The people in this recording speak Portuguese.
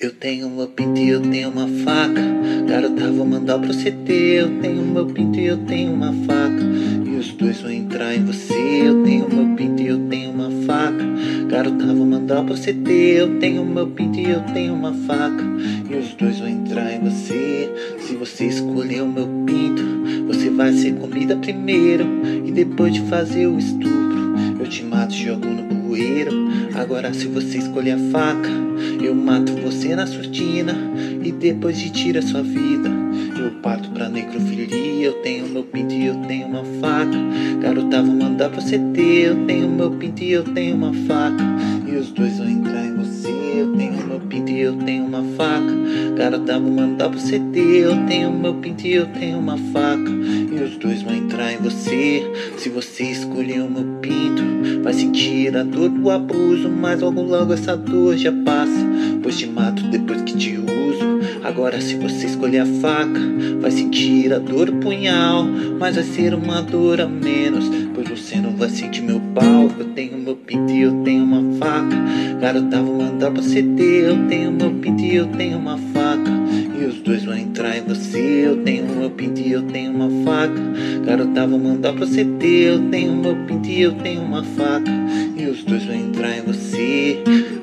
Eu tenho meu pinto e eu tenho uma faca. Garota, vou mandar pra você ter. Eu tenho meu pinto e eu tenho uma faca. E os dois vão entrar em você. Eu tenho meu pinto e eu tenho uma faca. Garota, vou mandar pra você ter. Eu tenho meu pinto e eu tenho uma faca. E os dois vão entrar em você. Se você escolher o meu pinto, você vai ser comida primeiro. E depois de fazer o estupro, eu te mato e jogo no bueiro. Agora se você escolher a faca, eu mato você na surtina e depois de tira sua vida. Eu parto pra necrofilia. Eu tenho meu pinto e eu tenho uma faca. Garota, vou mandar pra você ter. Eu tenho meu pinto e eu tenho uma faca. E os dois vão entrar em você. Eu tenho meu pinto e eu tenho uma faca. Garota, vou mandar pra você ter. Eu tenho meu pinto e eu tenho uma faca. E os dois vão entrar em você. Se você escolher o meu pinto, vai sentir a dor do abuso, mas logo essa dor já passa, pois te mato depois que te uso. Agora se você escolher a faca, vai sentir a dor do punhal, mas vai ser uma dor a menos, pois você não vai sentir meu pau. Eu tenho meu pinto e eu tenho uma faca. Garota, vou mandar pra você ter. Eu tenho meu pinto e eu tenho uma faca. E os dois vão entrar em você. Eu tenho meu pinto e eu tenho uma faca. Garota, vou mandar pra você ter. Eu tenho meu pinto e eu tenho uma faca. E os dois vão entrar em você.